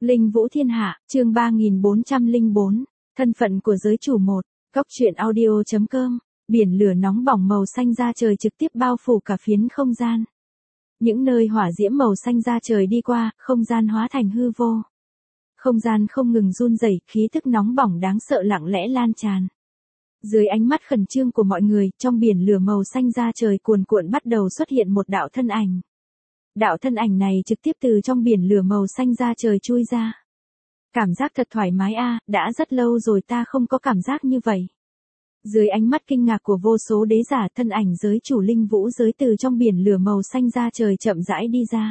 Linh Vũ Thiên Hạ, chương 3404, thân phận của giới chủ một, góc truyện audio.com, biển lửa nóng bỏng màu xanh da trời trực tiếp bao phủ cả phiến không gian. Những nơi hỏa diễm màu xanh da trời đi qua, không gian hóa thành hư vô. Không gian không ngừng run rẩy, khí tức nóng bỏng đáng sợ lặng lẽ lan tràn. Dưới ánh mắt khẩn trương của mọi người, trong biển lửa màu xanh da trời cuồn cuộn bắt đầu xuất hiện một đạo thân ảnh. Đạo thân ảnh này trực tiếp từ trong biển lửa màu xanh da trời chui ra. Cảm giác thật thoải mái a, đã rất lâu rồi ta không có cảm giác như vậy. Dưới ánh mắt kinh ngạc của vô số đế giả, thân ảnh giới chủ Linh Vũ giới từ trong biển lửa màu xanh da trời chậm rãi đi ra.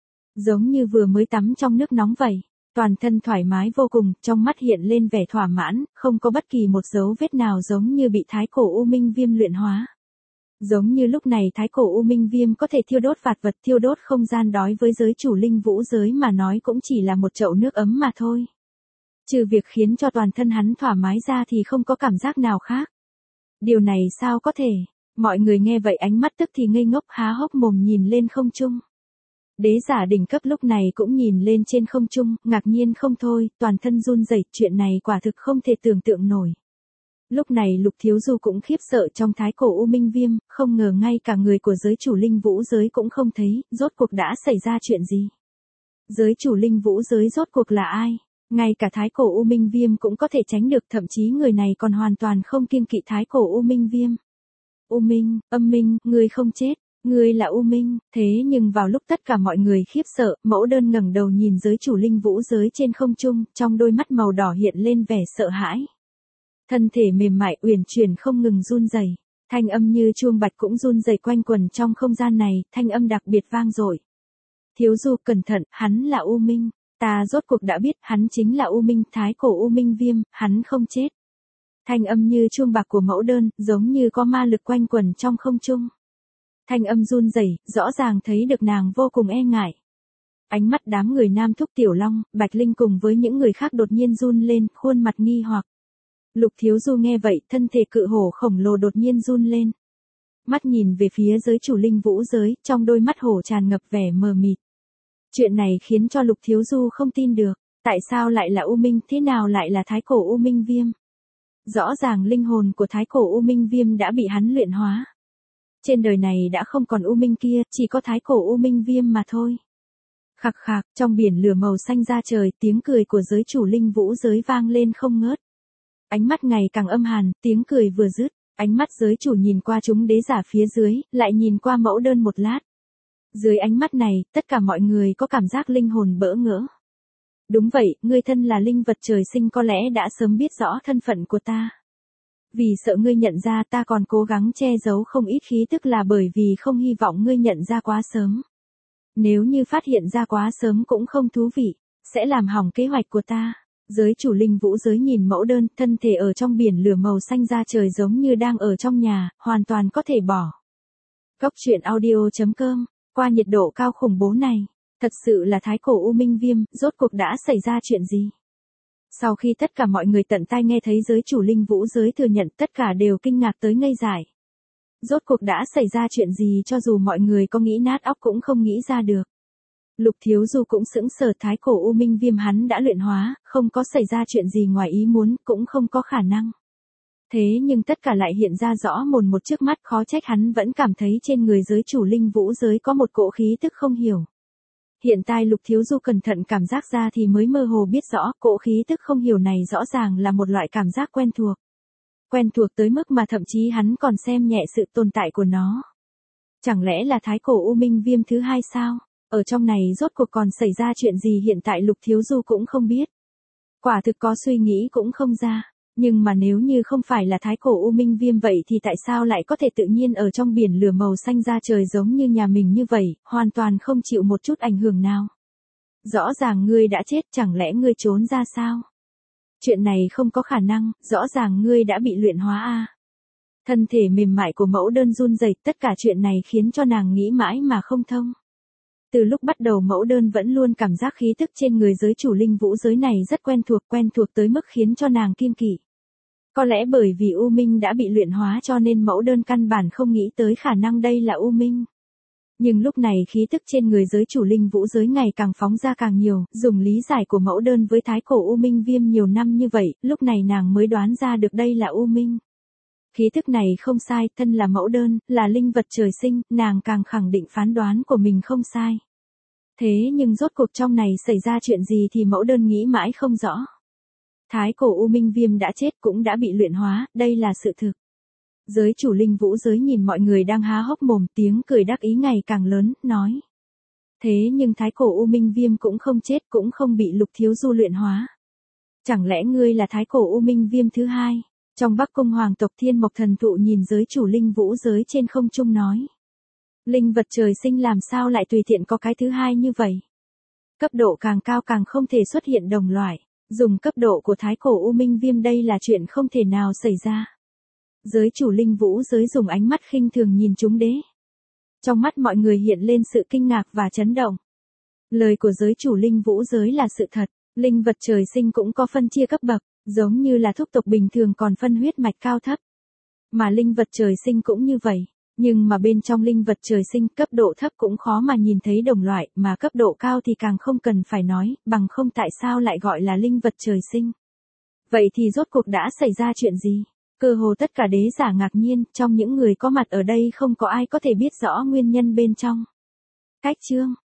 Giống như vừa mới tắm trong nước nóng vậy, toàn thân thoải mái vô cùng, trong mắt hiện lên vẻ thỏa mãn, không có bất kỳ một dấu vết nào giống như bị thái cổ U Minh Viêm luyện hóa. Giống như lúc này thái cổ U Minh Viêm có thể thiêu đốt vạn vật, thiêu đốt không gian, đối với giới chủ Linh Vũ giới mà nói cũng chỉ là một chậu nước ấm mà thôi. Trừ việc khiến cho toàn thân hắn thoải mái ra thì không có cảm giác nào khác. Điều này sao có thể? Mọi người nghe vậy ánh mắt tức thì ngây ngốc, há hốc mồm nhìn lên không trung. Đế giả đỉnh cấp lúc này cũng nhìn lên trên không trung, ngạc nhiên không thôi, toàn thân run rẩy, chuyện này quả thực không thể tưởng tượng nổi. Lúc này Lục Thiếu Du cũng khiếp sợ, trong thái cổ U Minh Viêm, không ngờ ngay cả người của giới chủ Linh Vũ giới cũng không thấy, rốt cuộc đã xảy ra chuyện gì? Giới chủ Linh Vũ giới rốt cuộc là ai? Ngay cả thái cổ U Minh Viêm cũng có thể tránh được, thậm chí người này còn hoàn toàn không kiêng kỵ thái cổ U Minh Viêm. U Minh, âm minh, ngươi không chết, ngươi là U Minh. Thế nhưng vào lúc tất cả mọi người khiếp sợ, Mẫu Đơn ngẩng đầu nhìn giới chủ Linh Vũ giới trên không trung, trong đôi mắt màu đỏ hiện lên vẻ sợ hãi. Thân thể mềm mại uyển chuyển không ngừng run rẩy, thanh âm như chuông bạch cũng run rẩy quanh quẩn trong không gian này, thanh âm đặc biệt vang dội. Thiếu Du, cẩn thận, hắn là U Minh. Ta rốt cuộc đã biết, hắn chính là U Minh, thái cổ U Minh Viêm, hắn không chết. Thanh âm như chuông bạc của Mẫu Đơn, giống như có ma lực quanh quẩn trong không trung. Thanh âm run rẩy, rõ ràng thấy được nàng vô cùng e ngại. Ánh mắt đám người Nam Thúc Tiểu Long, Bạch Linh cùng với những người khác đột nhiên run lên, khuôn mặt nghi hoặc. Lục Thiếu Du nghe vậy, thân thể cự hổ khổng lồ đột nhiên run lên. Mắt nhìn về phía giới chủ Linh Vũ giới, trong đôi mắt hổ tràn ngập vẻ mờ mịt. Chuyện này khiến cho Lục Thiếu Du không tin được, tại sao lại là U Minh, thế nào lại là thái cổ U Minh Viêm? Rõ ràng linh hồn của thái cổ U Minh Viêm đã bị hắn luyện hóa. Trên đời này đã không còn U Minh kia, chỉ có thái cổ U Minh Viêm mà thôi. Khạc khạc, trong biển lửa màu xanh da trời, tiếng cười của giới chủ Linh Vũ giới vang lên không ngớt. Ánh mắt ngày càng âm hàn, tiếng cười vừa dứt, ánh mắt giới chủ nhìn qua chúng đế giả phía dưới, lại nhìn qua Mẫu Đơn một lát. Dưới ánh mắt này, tất cả mọi người có cảm giác linh hồn bỡ ngỡ. Đúng vậy, ngươi thân là linh vật trời sinh có lẽ đã sớm biết rõ thân phận của ta. Vì sợ ngươi nhận ra, ta còn cố gắng che giấu không ít khí tức là bởi vì không hy vọng ngươi nhận ra quá sớm. Nếu như phát hiện ra quá sớm cũng không thú vị, sẽ làm hỏng kế hoạch của ta. Giới chủ Linh Vũ giới nhìn Mẫu Đơn, thân thể ở trong biển lửa màu xanh da trời giống như đang ở trong nhà, hoàn toàn có thể bỏ. Góc truyện audio.com, qua nhiệt độ cao khủng bố này, thật sự là thái cổ U Minh Viêm, rốt cuộc đã xảy ra chuyện gì? Sau khi tất cả mọi người tận tai nghe thấy giới chủ Linh Vũ giới thừa nhận, tất cả đều kinh ngạc tới ngây dại. Rốt cuộc đã xảy ra chuyện gì, cho dù mọi người có nghĩ nát óc cũng không nghĩ ra được. Lục Thiếu Du cũng sững sờ, thái cổ U Minh Viêm hắn đã luyện hóa, không có xảy ra chuyện gì ngoài ý muốn, cũng không có khả năng. Thế nhưng tất cả lại hiện ra rõ mồn một trước mắt, khó trách hắn vẫn cảm thấy trên người giới chủ Linh Vũ giới có một cỗ khí tức không hiểu. Hiện tại Lục Thiếu Du cẩn thận cảm giác ra thì mới mơ hồ biết rõ, cỗ khí tức không hiểu này rõ ràng là một loại cảm giác quen thuộc. Quen thuộc tới mức mà thậm chí hắn còn xem nhẹ sự tồn tại của nó. Chẳng lẽ là thái cổ U Minh Viêm thứ hai sao? Ở trong này rốt cuộc còn xảy ra chuyện gì hiện tại Lục Thiếu Du cũng không biết. Quả thực có suy nghĩ cũng không ra. Nhưng mà nếu như không phải là thái cổ U Minh Viêm vậy thì tại sao lại có thể tự nhiên ở trong biển lửa màu xanh da trời giống như nhà mình như vậy, hoàn toàn không chịu một chút ảnh hưởng nào? Rõ ràng ngươi đã chết, chẳng lẽ ngươi trốn ra sao? Chuyện này không có khả năng, rõ ràng ngươi đã bị luyện hóa a. Thân thể mềm mại của Mẫu Đơn run rẩy, tất cả chuyện này khiến cho nàng nghĩ mãi mà không thông. Từ lúc bắt đầu Mẫu Đơn vẫn luôn cảm giác khí tức trên người giới chủ Linh Vũ giới này rất quen thuộc tới mức khiến cho nàng kiêng kỵ. Có lẽ bởi vì U Minh đã bị luyện hóa cho nên Mẫu Đơn căn bản không nghĩ tới khả năng đây là U Minh. Nhưng lúc này khí tức trên người giới chủ linh vũ giới ngày càng phóng ra càng nhiều, dùng lý giải của mẫu đơn với thái cổ U Minh Viêm nhiều năm như vậy, lúc này nàng mới đoán ra được đây là U Minh. Khí tức này không sai, thân là mẫu đơn, là linh vật trời sinh, nàng càng khẳng định phán đoán của mình không sai. Thế nhưng rốt cuộc trong này xảy ra chuyện gì thì mẫu đơn nghĩ mãi không rõ. Thái cổ U Minh Viêm đã chết cũng đã bị luyện hóa, đây là sự thực. Giới chủ linh vũ giới nhìn mọi người đang há hốc mồm, tiếng cười đắc ý ngày càng lớn, nói. Thế nhưng thái cổ U Minh Viêm cũng không chết, cũng không bị Lục Thiếu Du luyện hóa. Chẳng lẽ ngươi là thái cổ U Minh Viêm thứ hai? Trong Bắc Cung hoàng tộc Thiên Mộc Thần Thụ nhìn giới chủ linh vũ giới trên không trung nói. Linh vật trời sinh làm sao lại tùy tiện có cái thứ hai như vậy? Cấp độ càng cao càng không thể xuất hiện đồng loại. Dùng cấp độ của thái cổ U Minh Viêm đây là chuyện không thể nào xảy ra. Giới chủ linh vũ giới dùng ánh mắt khinh thường nhìn chúng đế. Trong mắt mọi người hiện lên sự kinh ngạc và chấn động. Lời của giới chủ linh vũ giới là sự thật, linh vật trời sinh cũng có phân chia cấp bậc, giống như là thúc tộc bình thường còn phân huyết mạch cao thấp. Mà linh vật trời sinh cũng như vậy, nhưng mà bên trong linh vật trời sinh cấp độ thấp cũng khó mà nhìn thấy đồng loại, mà cấp độ cao thì càng không cần phải nói, bằng không tại sao lại gọi là linh vật trời sinh. Vậy thì rốt cuộc đã xảy ra chuyện gì? Cơ hồ tất cả đế giả ngạc nhiên, trong những người có mặt ở đây không có ai có thể biết rõ nguyên nhân bên trong. Cách chương